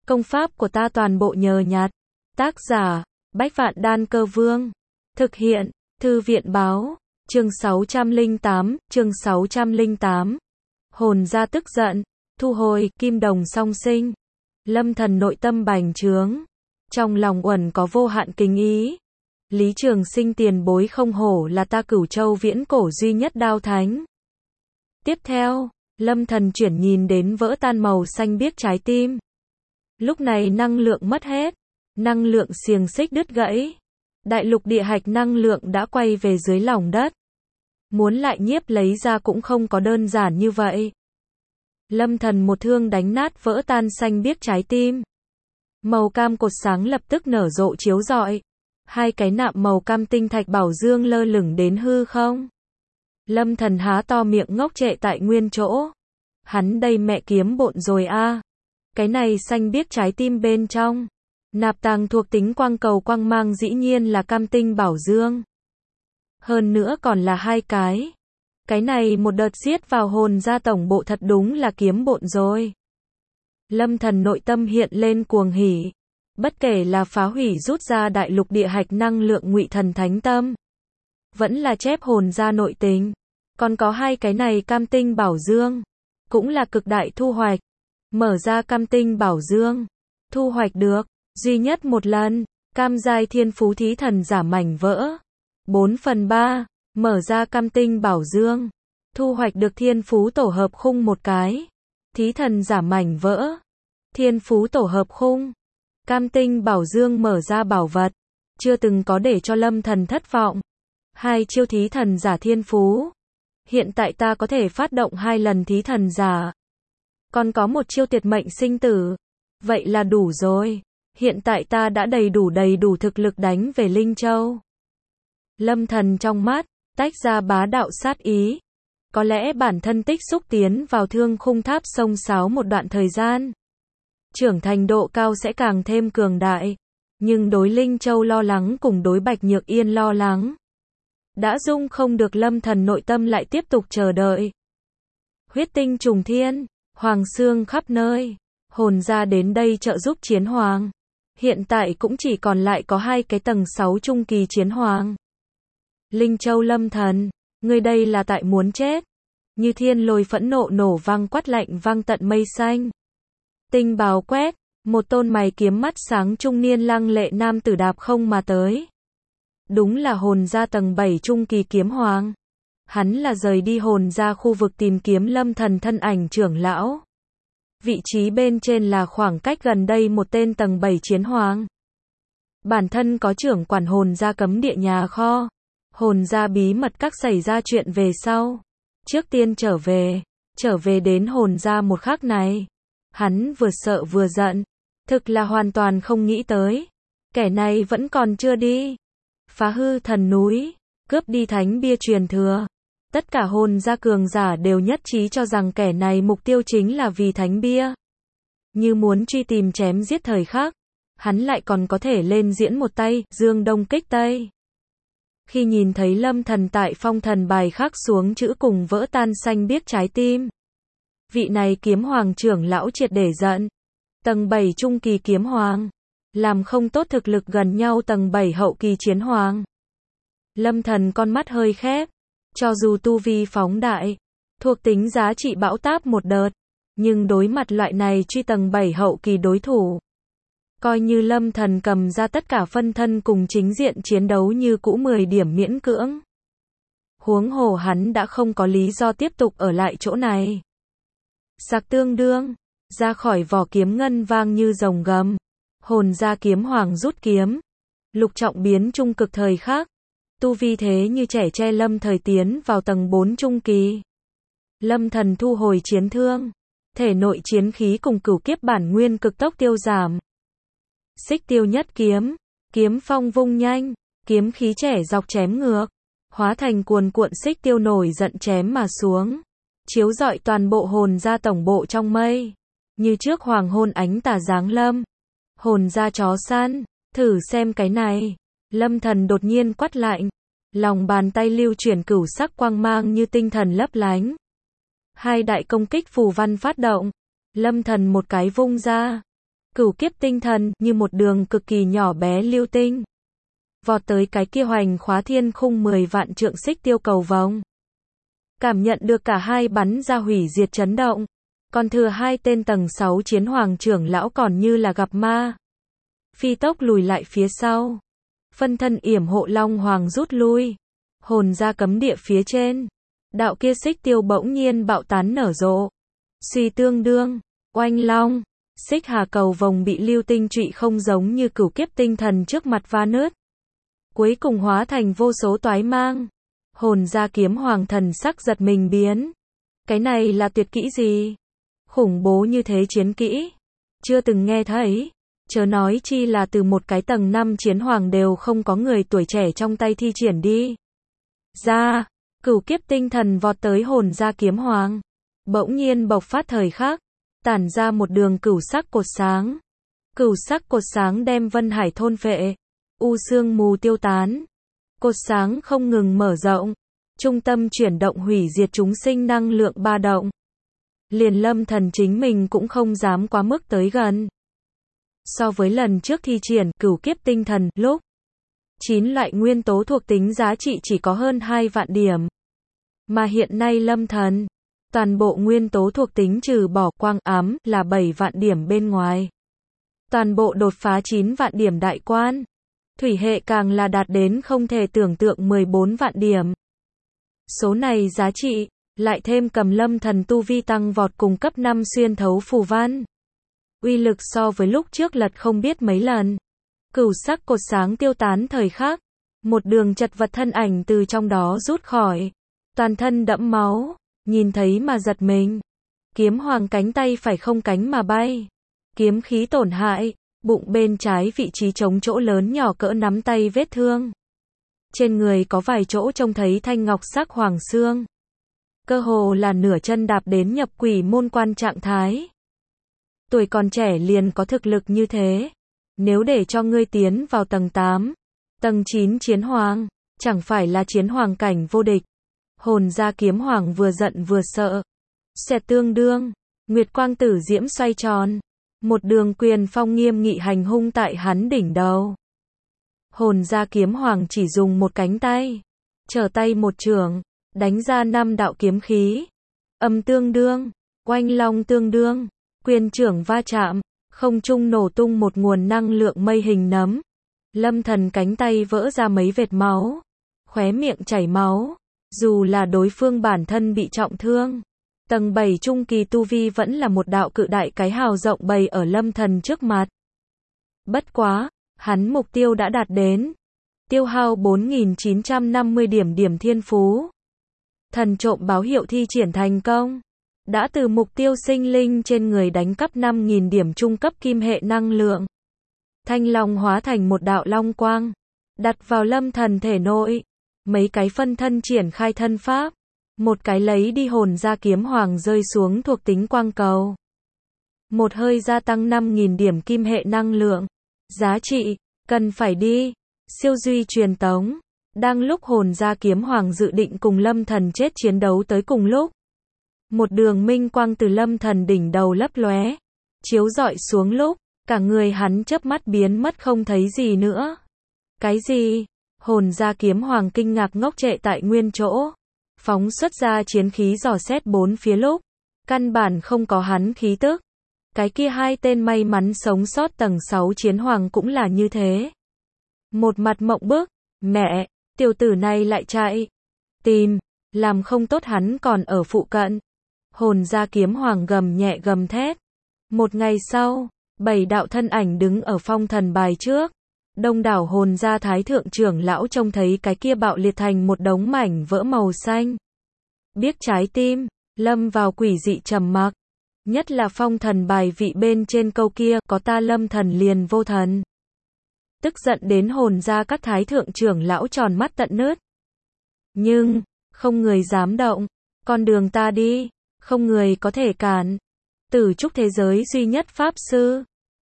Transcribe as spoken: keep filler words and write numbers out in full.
Công pháp của ta toàn bộ nhờ nhặt. Tác giả, Bách Vạn Đan Cơ Vương. Thực hiện, Thư viện Báo. Chương sáu trăm lẻ tám, chương sáu trăm lẻ tám. Hồn gia tức giận, thu hồi, kim đồng song sinh. Lâm Thần nội tâm bành trướng. Trong lòng uẩn có vô hạn kính ý. Lý Trường Sinh tiền bối không hổ là ta Cửu Châu viễn cổ duy nhất đao thánh. Tiếp theo, Lâm Thần chuyển nhìn đến vỡ tan màu xanh biếc trái tim. Lúc này năng lượng mất hết, năng lượng xiềng xích đứt gãy. Đại lục địa hạch năng lượng đã quay về dưới lòng đất. Muốn lại nhiếp lấy ra cũng không có đơn giản như vậy. Lâm Thần một thương đánh nát vỡ tan xanh biếc trái tim. Màu cam cột sáng lập tức nở rộ chiếu rọi. Hai cái nạm màu cam tinh thạch bảo dương lơ lửng đến hư không. Lâm Thần há to miệng ngốc trệ tại nguyên chỗ. Hắn đây mẹ kiếm bộn rồi a. Cái này xanh biếc trái tim bên trong. Nạp tàng thuộc tính quang cầu quang mang dĩ nhiên là cam tinh bảo dương. Hơn nữa còn là hai cái. Cái này một đợt giết vào hồn gia tổng bộ thật đúng là kiếm bộn rồi. Lâm Thần nội tâm hiện lên cuồng hỉ. Bất kể là phá hủy rút ra đại lục địa hạch năng lượng ngụy thần thánh tâm. Vẫn là chép hồn gia nội tình. Còn có hai cái này cam tinh bảo dương. Cũng là cực đại thu hoạch. Mở ra cam tinh bảo dương. Thu hoạch được. Duy nhất một lần. Cam giai thiên phú thí thần giả mảnh vỡ. bốn phần ba. Mở ra cam tinh bảo dương. Thu hoạch được thiên phú tổ hợp khung một cái. Thí thần giả mảnh vỡ. Thiên phú tổ hợp khung. Cam tinh bảo dương mở ra bảo vật. Chưa từng có để cho Lâm Thần thất vọng. Hai chiêu thí thần giả thiên phú. Hiện tại ta có thể phát động hai lần thí thần giả. Còn có một chiêu tuyệt mệnh sinh tử. Vậy là đủ rồi. Hiện tại ta đã đầy đủ đầy đủ thực lực đánh về Linh Châu. Lâm Thần trong mắt, tách ra bá đạo sát ý. Có lẽ bản thân tích xúc tiến vào thương khung tháp sông sáo một đoạn thời gian. Trưởng thành độ cao sẽ càng thêm cường đại. Nhưng đối Linh Châu lo lắng cùng đối Bạch Nhược Yên lo lắng. Đã dung không được Lâm Thần nội tâm lại tiếp tục chờ đợi. Huyết tinh trùng thiên, hoàng xương khắp nơi. Hồn gia đến đây trợ giúp chiến hoàng. Hiện tại cũng chỉ còn lại có hai cái tầng sáu trung kỳ chiến hoàng. Linh Châu Lâm Thần, ngươi đây là tại muốn chết. Như thiên lôi phẫn nộ nổ vang quát lạnh vang tận mây xanh. Tinh bào quét, một tôn mày kiếm mắt sáng trung niên lăng lệ nam tử đạp không mà tới. Đúng là hồn gia tầng bảy trung kỳ kiếm hoàng. Hắn là rời đi hồn gia khu vực tìm kiếm Lâm Thần thân ảnh trưởng lão. Vị trí bên trên là khoảng cách gần đây một tên tầng bảy chiến hoàng. Bản thân có trưởng quản hồn gia cấm địa nhà kho. Hồn gia bí mật các xảy ra chuyện về sau. Trước tiên trở về, trở về đến hồn gia một khắc này. Hắn vừa sợ vừa giận. Thực là hoàn toàn không nghĩ tới. Kẻ này vẫn còn chưa đi. Phá hư thần núi, cướp đi thánh bia truyền thừa. Tất cả hồn gia cường giả đều nhất trí cho rằng kẻ này mục tiêu chính là vì thánh bia. Như muốn truy tìm chém giết thời khắc. Hắn lại còn có thể lên diễn một tay, dương đông kích tây. Khi nhìn thấy Lâm Thần tại phong thần bài khắc xuống chữ cùng vỡ tan xanh biếc trái tim. Vị này kiếm hoàng trưởng lão triệt để giận. Tầng bảy trung kỳ kiếm hoàng. Làm không tốt thực lực gần nhau tầng bảy hậu kỳ chiến hoàng. Lâm Thần con mắt hơi khép. Cho dù tu vi phóng đại. Thuộc tính giá trị bão táp một đợt. Nhưng đối mặt loại này truy tầng bảy hậu kỳ đối thủ. Coi như Lâm Thần cầm ra tất cả phân thân cùng chính diện chiến đấu như cũ mười điểm miễn cưỡng. Huống hồ hắn đã không có lý do tiếp tục ở lại chỗ này. Sạc tương đương, ra khỏi vỏ kiếm ngân vang như rồng gầm. Hồn gia kiếm hoàng rút kiếm. Lục trọng biến trung cực thời khắc. Tu vi thế như trẻ tre Lâm thời tiến vào tầng bốn trung kỳ. Lâm Thần thu hồi chiến thương. Thể nội chiến khí cùng cửu kiếp bản nguyên cực tốc tiêu giảm. Xích tiêu nhất kiếm. Kiếm phong vung nhanh. Kiếm khí trẻ dọc chém ngược. Hóa thành cuồn cuộn xích tiêu nổi giận chém mà xuống. Chiếu rọi toàn bộ hồn gia tổng bộ trong mây. Như trước hoàng hôn ánh tà giáng lâm. Hồn gia chó săn. Thử xem cái này. Lâm Thần đột nhiên quát lạnh. Lòng bàn tay lưu chuyển cửu sắc quang mang như tinh thần lấp lánh. Hai đại công kích phù văn phát động. Lâm Thần một cái vung ra. Cửu kiếp tinh thần, như một đường cực kỳ nhỏ bé lưu tinh. Vọt tới cái kia hoành khóa thiên khung mười vạn trượng xích tiêu cầu vồng. Cảm nhận được cả hai bắn ra hủy diệt chấn động. Còn thừa hai tên tầng sáu chiến hoàng trưởng lão còn như là gặp ma. Phi tốc lùi lại phía sau. Phân thân yểm hộ long hoàng rút lui. Hồn ra cấm địa phía trên. Đạo kia xích tiêu bỗng nhiên bạo tán nở rộ. Suy tương đương, oanh long. Xích hà cầu vồng bị lưu tinh trụy không giống như cửu kiếp tinh thần trước mặt va nứt. Cuối cùng hóa thành vô số toái mang. Hồn ra kiếm hoàng thần sắc giật mình biến. Cái này là tuyệt kỹ gì? Khủng bố như thế chiến kỹ. Chưa từng nghe thấy. Chớ nói chi là từ một cái tầng năm chiến hoàng đều không có người tuổi trẻ trong tay thi triển đi. Ra, cửu kiếp tinh thần vọt tới hồn ra kiếm hoàng. Bỗng nhiên bộc phát thời khắc. Tản ra một đường cửu sắc cột sáng. Cửu sắc cột sáng đem Vân Hải thôn phệ. U sương mù tiêu tán. Cột sáng không ngừng mở rộng. Trung tâm chuyển động hủy diệt chúng sinh năng lượng ba động. Liền Lâm Thần chính mình cũng không dám quá mức tới gần. So với lần trước thi triển cửu kiếp tinh thần, lúc chín loại nguyên tố thuộc tính giá trị chỉ có hơn hai vạn điểm. Mà hiện nay Lâm Thần, toàn bộ nguyên tố thuộc tính trừ bỏ quang ám là bảy vạn điểm bên ngoài. Toàn bộ đột phá chín vạn điểm đại quan. Thủy hệ càng là đạt đến không thể tưởng tượng mười bốn vạn điểm. Số này giá trị, lại thêm cầm Lâm Thần tu vi tăng vọt cùng cấp năm xuyên thấu phù văn. Uy lực so với lúc trước lật không biết mấy lần. Cửu sắc cột sáng tiêu tán thời khắc. Một đường chật vật thân ảnh từ trong đó rút khỏi. Toàn thân đẫm máu. Nhìn thấy mà giật mình. Kiếm hoàng cánh tay phải không cánh mà bay. Kiếm khí tổn hại. Bụng bên trái vị trí trống chỗ lớn nhỏ cỡ nắm tay vết thương. Trên người có vài chỗ trông thấy thanh ngọc sắc hoàng xương. Cơ hồ là nửa chân đạp đến nhập quỷ môn quan trạng thái. Tuổi còn trẻ liền có thực lực như thế. Nếu để cho ngươi tiến vào tầng tám, tầng chín chiến hoàng, chẳng phải là chiến hoàng cảnh vô địch. Hồn ra kiếm hoàng vừa giận vừa sợ. Xẹt tương đương, nguyệt quang tử diễm xoay tròn. Một đường quyền phong nghiêm nghị hành hung tại hắn đỉnh đầu. Hồn ra kiếm hoàng chỉ dùng một cánh tay. Trở tay một trường, đánh ra năm đạo kiếm khí. Âm tương đương, oanh long tương đương. Quyền trưởng va chạm, không trung nổ tung một nguồn năng lượng mây hình nấm. Lâm Thần cánh tay vỡ ra mấy vệt máu. Khóe miệng chảy máu. Dù là đối phương bản thân bị trọng thương. Tầng bảy trung kỳ tu vi vẫn là một đạo cự đại cái hào rộng bày ở Lâm Thần trước mặt. Bất quá, hắn mục tiêu đã đạt đến. Tiêu hao bốn nghìn chín trăm năm mươi điểm điểm thiên phú. Thần trộm báo hiệu thi triển thành công. Đã từ mục tiêu sinh linh trên người đánh cắp năm nghìn điểm trung cấp kim hệ năng lượng. Thanh long hóa thành một đạo long quang. Đặt vào Lâm Thần thể nội. Mấy cái phân thân triển khai thân pháp. Một cái lấy đi hồn ra kiếm hoàng rơi xuống thuộc tính quang cầu. Một hơi gia tăng năm nghìn điểm kim hệ năng lượng. Giá trị, cần phải đi. Siêu duy truyền tống. Đang lúc hồn ra kiếm hoàng dự định cùng Lâm Thần chết chiến đấu tới cùng lúc. Một đường minh quang từ Lâm Thần đỉnh đầu lấp lóe. Chiếu rọi xuống lúc, cả người hắn chớp mắt biến mất không thấy gì nữa. Cái gì? Hồn ra kiếm hoàng kinh ngạc ngốc trệ tại nguyên chỗ. Phóng xuất ra chiến khí dò xét bốn phía lúc. Căn bản không có hắn khí tức. Cái kia hai tên may mắn sống sót tầng sáu chiến hoàng cũng là như thế. Một mặt mộng bức. Mẹ, tiểu tử này lại chạy. Tìm, làm không tốt hắn còn ở phụ cận. Hồn ra kiếm hoàng gầm nhẹ gầm thét. Một ngày sau, bảy đạo thân ảnh đứng ở phong thần bài trước. Đông đảo hồn ra thái thượng trưởng lão trông thấy cái kia bạo liệt thành một đống mảnh vỡ màu xanh. Biết trái tim, lâm vào quỷ dị trầm mặc. Nhất là phong thần bài vị bên trên câu kia, có ta Lâm Thần liền vô thần. Tức giận đến hồn ra các thái thượng trưởng lão tròn mắt tận nứt. Nhưng, không người dám động. Con đường ta đi, không người có thể cản. Tử trúc thế giới duy nhất pháp sư.